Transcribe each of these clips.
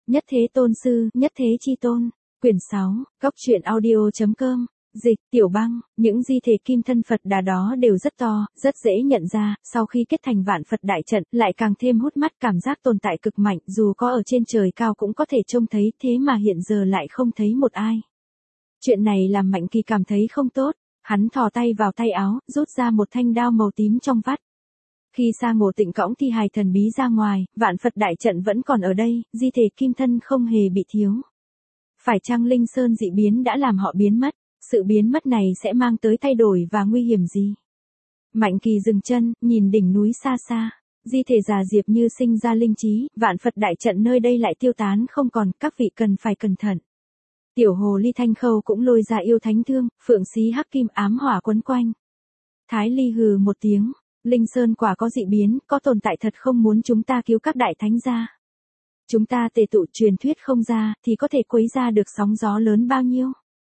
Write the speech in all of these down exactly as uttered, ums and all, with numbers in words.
Nhất Thế Tôn Sư, Nhất Thế Chi Tôn. Quyển sáu, Góc truyện audio.com. Dịch, Tiểu Băng, những di thể kim thân Phật Đà đó đều rất to, rất dễ nhận ra, sau khi kết thành vạn Phật đại trận, lại càng thêm hút mắt, cảm giác tồn tại cực mạnh, dù có ở trên trời cao cũng có thể trông thấy, thế mà hiện giờ lại không thấy một ai. Chuyện này làm Mạnh Kỳ cảm thấy không tốt, hắn thò tay vào tay áo, rút ra một thanh đao màu tím trong vắt. Khi Sa Ngộ Tịnh cõng thi hài thần bí ra ngoài, vạn Phật đại trận vẫn còn ở đây, di thể kim thân không hề bị thiếu. Phải chăng Linh Sơn dị biến đã làm họ biến mất? Sự biến mất này sẽ mang tới thay đổi và nguy hiểm gì? Mạnh Kỳ dừng chân, nhìn đỉnh núi xa xa. Di thể già diệp như sinh ra linh trí, vạn Phật đại trận nơi đây lại tiêu tán không còn, các vị cần phải cẩn thận. Tiểu hồ ly Thanh Khâu cũng lôi ra yêu thánh thương, phượng xí hắc kim ám hỏa quấn quanh. Thái Ly hừ một tiếng, Linh Sơn quả có dị biến, có tồn tại thật không muốn chúng ta cứu các đại thánh ra. Chúng ta tề tụ truyền thuyết không ra, thì có thể quấy ra được sóng gió lớn bao nhiêu.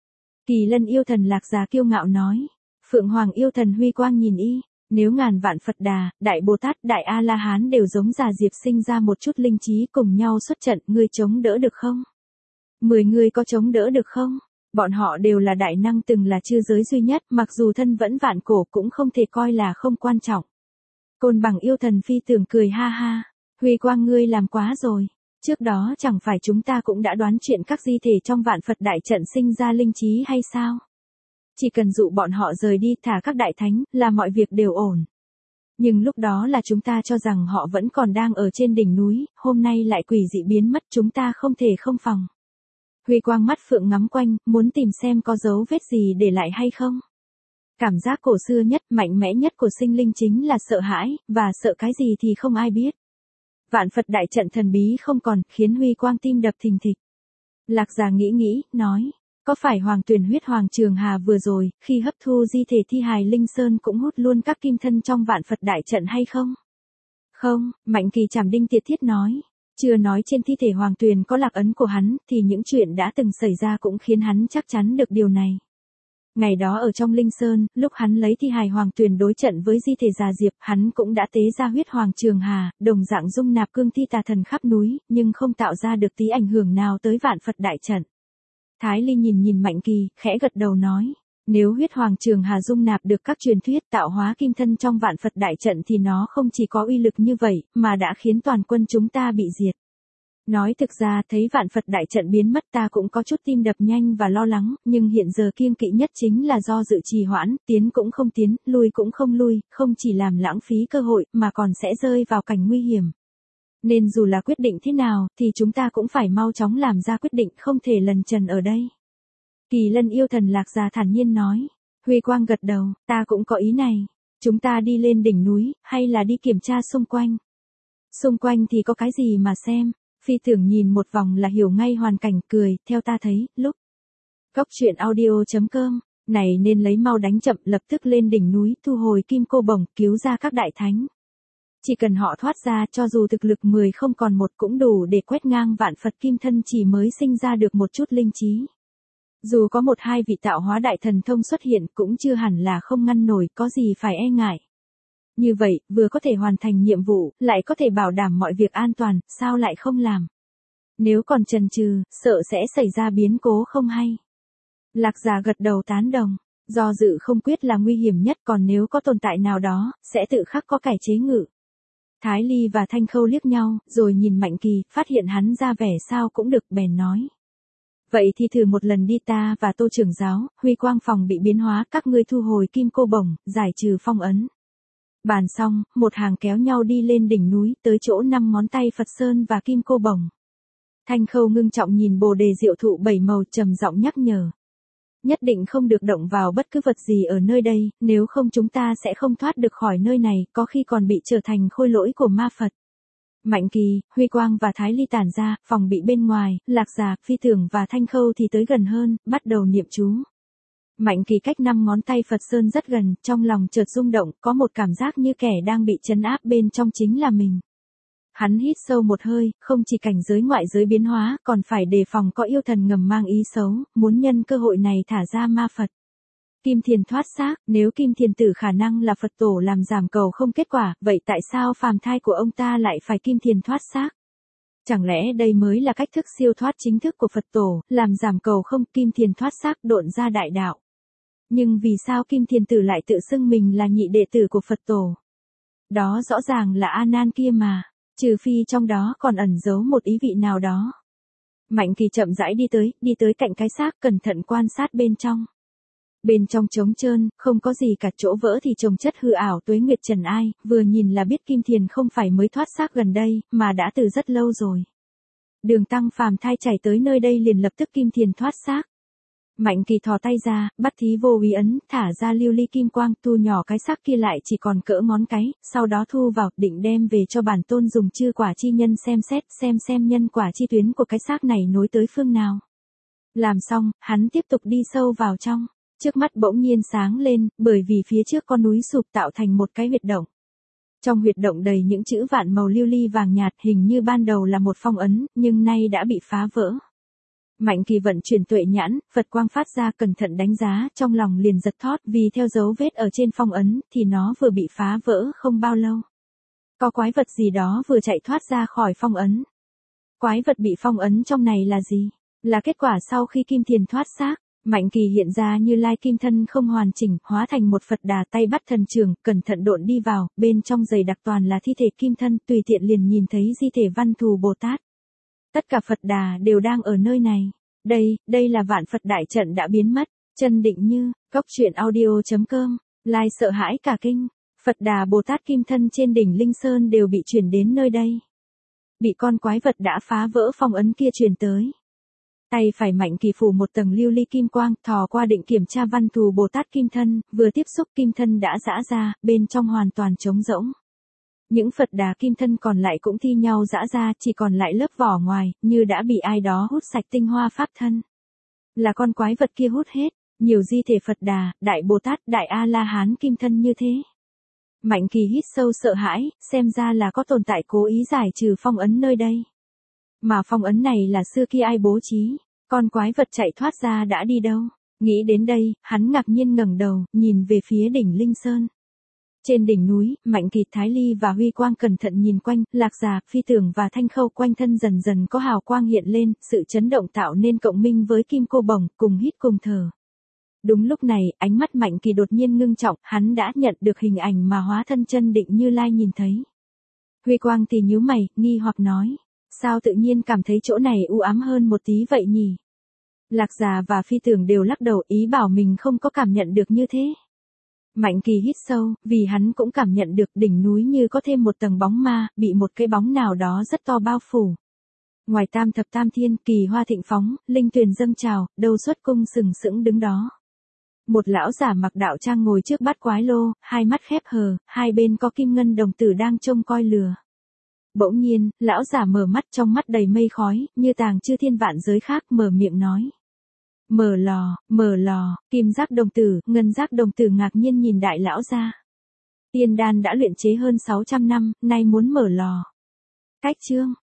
Kỳ Lân yêu thần Lạc Già kiêu ngạo nói. Phượng Hoàng yêu thần Huy Quang nhìn y, nếu ngàn vạn Phật Đà, Đại Bồ Tát, Đại A-la-hán đều giống già diệp sinh ra một chút linh trí cùng nhau xuất trận, ngươi chống đỡ được không? Mười người có chống đỡ được không? Bọn họ đều là đại năng từng là chư giới duy nhất, mặc dù thân vẫn vạn cổ cũng không thể coi là không quan trọng. Côn Bằng yêu thần Phi Tưởng cười ha ha. Huy Quang ngươi làm quá rồi. Trước đó chẳng phải chúng ta cũng đã đoán chuyện các di thể trong vạn Phật đại trận sinh ra linh trí hay sao? Chỉ cần dụ bọn họ rời đi thả các đại thánh là mọi việc đều ổn. Nhưng lúc đó là chúng ta cho rằng họ vẫn còn đang ở trên đỉnh núi, hôm nay lại quỷ dị biến mất, chúng ta không thể không phòng. Huy Quang mắt phượng ngắm quanh, muốn tìm xem có dấu vết gì để lại hay không. Cảm giác cổ xưa nhất, mạnh mẽ nhất của sinh linh chính là sợ hãi, và sợ cái gì thì không ai biết. Vạn Phật đại trận thần bí không còn, khiến Huy Quang tim đập thình thịch. Lạc Già nghĩ nghĩ, nói, có phải Hoàng Tuyền huyết Hoàng Trường Hà vừa rồi, khi hấp thu di thể thi hài Linh Sơn cũng hút luôn các kim thân trong vạn Phật đại trận hay không? Không, Mạnh Kỳ chảm đinh tiệt thiết nói. Chưa nói trên thi thể Hoàng Tuyền có lạc ấn của hắn, thì những chuyện đã từng xảy ra cũng khiến hắn chắc chắn được điều này. Ngày đó ở trong Linh Sơn, lúc hắn lấy thi hài Hoàng Tuyền đối trận với di thể già diệp, hắn cũng đã tế ra huyết Hoàng Trường Hà, đồng dạng dung nạp cương thi tà thần khắp núi, nhưng không tạo ra được tí ảnh hưởng nào tới vạn Phật đại trận. Thái Ly nhìn nhìn Mạnh Kỳ, khẽ gật đầu nói, nếu huyết Hoàng Trường Hà dung nạp được các truyền thuyết tạo hóa kim thân trong vạn Phật đại trận thì nó không chỉ có uy lực như vậy, mà đã khiến toàn quân chúng ta bị diệt. Nói thực ra thấy vạn Phật đại trận biến mất ta cũng có chút tim đập nhanh và lo lắng, nhưng hiện giờ kiêng kỵ nhất chính là do dự trì hoãn, tiến cũng không tiến, lui cũng không lui, không chỉ làm lãng phí cơ hội, mà còn sẽ rơi vào cảnh nguy hiểm. Nên dù là quyết định thế nào, thì chúng ta cũng phải mau chóng làm ra quyết định, không thể lần chần ở đây. Kỳ Lân yêu thần Lạc Già thản nhiên nói. Huy Quang gật đầu, ta cũng có ý này. Chúng ta đi lên đỉnh núi, hay là đi kiểm tra xung quanh? Xung quanh thì có cái gì mà xem? Phi Tưởng nhìn một vòng là hiểu ngay hoàn cảnh, cười, theo ta thấy, lúc. Góc truyện audio.com, này nên lấy mau đánh chậm, lập tức lên đỉnh núi, thu hồi kim cô bổng, cứu ra các đại thánh. Chỉ cần họ thoát ra, cho dù thực lực mười không còn một cũng đủ để quét ngang vạn Phật kim thân chỉ mới sinh ra được một chút linh trí. Dù có một hai vị tạo hóa đại thần thông xuất hiện cũng chưa hẳn là không ngăn nổi, có gì phải e ngại. Như vậy, vừa có thể hoàn thành nhiệm vụ, lại có thể bảo đảm mọi việc an toàn, sao lại không làm? Nếu còn chần chừ, sợ sẽ xảy ra biến cố không hay. Lạc Già gật đầu tán đồng, do dự không quyết là nguy hiểm nhất, còn nếu có tồn tại nào đó, sẽ tự khắc có cải chế ngự. Thái Ly và Thanh Khâu liếc nhau, rồi nhìn Mạnh Kỳ, phát hiện hắn ra vẻ sao cũng được, bèn nói. Vậy thì thử một lần đi, ta và Tô trưởng giáo, Huy Quang phòng bị biến hóa, các ngươi thu hồi kim cô bổng, giải trừ phong ấn. Bàn xong, một hàng kéo nhau đi lên đỉnh núi, tới chỗ năm ngón tay Phật Sơn và kim cô bổng. Thanh Khâu ngưng trọng nhìn bồ đề diệu thụ bảy màu, trầm giọng nhắc nhở. Nhất định không được động vào bất cứ vật gì ở nơi đây, nếu không chúng ta sẽ không thoát được khỏi nơi này, có khi còn bị trở thành khôi lỗi của ma Phật. Mạnh Kỳ, Huy Quang và Thái Ly tản ra, phòng bị bên ngoài, Lạc Già, Phi Tưởng và Thanh Khâu thì tới gần hơn, bắt đầu niệm chú. Mạnh Kỳ cách năm ngón tay Phật Sơn rất gần, trong lòng chợt rung động, có một cảm giác như kẻ đang bị trấn áp bên trong chính là mình. Hắn hít sâu một hơi, không chỉ cảnh giới ngoại giới biến hóa, còn phải đề phòng có yêu thần ngầm mang ý xấu, muốn nhân cơ hội này thả ra ma Phật. Kim Thiền thoát xác, nếu Kim Thiền tử khả năng là Phật tổ làm giảm cầu không kết quả, vậy tại sao phàm thai của ông ta lại phải Kim Thiền thoát xác? Chẳng lẽ đây mới là cách thức siêu thoát chính thức của Phật tổ, làm giảm cầu không Kim Thiền thoát xác độn ra đại đạo. Nhưng vì sao Kim Thiền tử lại tự xưng mình là nhị đệ tử của Phật tổ? Đó rõ ràng là A Nan kia mà, trừ phi trong đó còn ẩn giấu một ý vị nào đó. Mạnh Kỳ chậm rãi đi tới, đi tới cạnh cái xác cẩn thận quan sát bên trong. Bên trong trống trơn, không có gì cả, chỗ vỡ thì chồng chất hư ảo tuế nguyệt trần ai, vừa nhìn là biết Kim Thiền không phải mới thoát xác gần đây, mà đã từ rất lâu rồi. Đường Tăng phàm thai chảy tới nơi đây liền lập tức Kim Thiền thoát xác. Mạnh Kỳ thò tay ra, bắt thí vô úy ấn, thả ra lưu ly kim quang, thu nhỏ cái xác kia lại chỉ còn cỡ ngón cái, sau đó thu vào, định đem về cho bản tôn dùng chư quả chi nhân xem xét, xem xem nhân quả chi tuyến của cái xác này nối tới phương nào. Làm xong, hắn tiếp tục đi sâu vào trong. Trước mắt bỗng nhiên sáng lên, bởi vì phía trước con núi sụp tạo thành một cái huyệt động. Trong huyệt động đầy những chữ vạn màu lưu ly vàng nhạt, hình như ban đầu là một phong ấn, nhưng nay đã bị phá vỡ. Mạnh Kỳ vận chuyển tuệ nhãn, Phật quang phát ra, cẩn thận đánh giá, trong lòng liền giật thót, vì theo dấu vết ở trên phong ấn, thì nó vừa bị phá vỡ không bao lâu. Có quái vật gì đó vừa chạy thoát ra khỏi phong ấn. Quái vật bị phong ấn trong này là gì? Là kết quả sau khi Kim Thiền thoát xác. Mạnh Kỳ hiện ra Như Lai kim thân không hoàn chỉnh, hóa thành một Phật đà tay bắt thần trường, cẩn thận độn đi vào, bên trong dày đặc toàn là thi thể kim thân, tùy tiện liền nhìn thấy di thể Văn Thù Bồ Tát. Tất cả Phật đà đều đang ở nơi này. Đây, đây là vạn Phật đại trận đã biến mất. Chân Định Như, Cốc Truyện Audio chấm com, Lai sợ hãi cả kinh. Phật đà Bồ Tát kim thân trên đỉnh Linh Sơn đều bị chuyển đến nơi đây. Bị con quái vật đã phá vỡ phong ấn kia truyền tới. Tay phải Mạnh Kỳ phủ một tầng lưu ly kim quang, thò qua định kiểm tra Văn Thù Bồ Tát kim thân, vừa tiếp xúc kim thân đã giã ra, bên trong hoàn toàn trống rỗng. Những Phật đà kim thân còn lại cũng thi nhau giã ra, chỉ còn lại lớp vỏ ngoài, như đã bị ai đó hút sạch tinh hoa pháp thân. Là con quái vật kia hút hết, nhiều di thể Phật đà, Đại Bồ Tát, Đại A-la-hán kim thân như thế. Mạnh Kỳ hít sâu sợ hãi, xem ra là có tồn tại cố ý giải trừ phong ấn nơi đây. Mà phong ấn này là xưa kia ai bố trí, con quái vật chạy thoát ra đã đi đâu? Nghĩ đến đây, hắn ngạc nhiên ngẩng đầu, nhìn về phía đỉnh Linh Sơn. Trên đỉnh núi, Mạnh Kỳ, Thái Ly và Huy Quang cẩn thận nhìn quanh, Lạc Già, Phi Tưởng và Thanh Khâu quanh thân dần dần có hào quang hiện lên, sự chấn động tạo nên cộng minh với Kim Cô Bồng, cùng hít cùng thở. Đúng lúc này, ánh mắt Mạnh Kỳ đột nhiên ngưng trọng, hắn đã nhận được hình ảnh mà hóa thân Chân Định Như Lai nhìn thấy. Huy Quang thì nhíu mày, nghi hoặc nói. Sao tự nhiên cảm thấy chỗ này u ám hơn một tí vậy nhỉ? Lạc Già và Phi Tưởng đều lắc đầu, ý bảo mình không có cảm nhận được như thế. Mạnh Kỳ hít sâu, vì hắn cũng cảm nhận được đỉnh núi như có thêm một tầng bóng ma, bị một cái bóng nào đó rất to bao phủ. Ngoài tam thập tam thiên, kỳ hoa thịnh phóng, linh tuyền dâng trào, đầu xuất cung sừng sững đứng đó. Một lão giả mặc đạo trang ngồi trước bát quái lô, hai mắt khép hờ, hai bên có kim ngân đồng tử đang trông coi lừa. Bỗng nhiên, lão giả mở mắt, trong mắt đầy mây khói, như tàng chư thiên vạn giới khác, mở miệng nói. Mở lò, mở lò, kim giác đồng tử, ngân giác đồng tử ngạc nhiên nhìn đại lão ra. Tiên đan đã luyện chế hơn sáu trăm năm, nay muốn mở lò. Cách chương,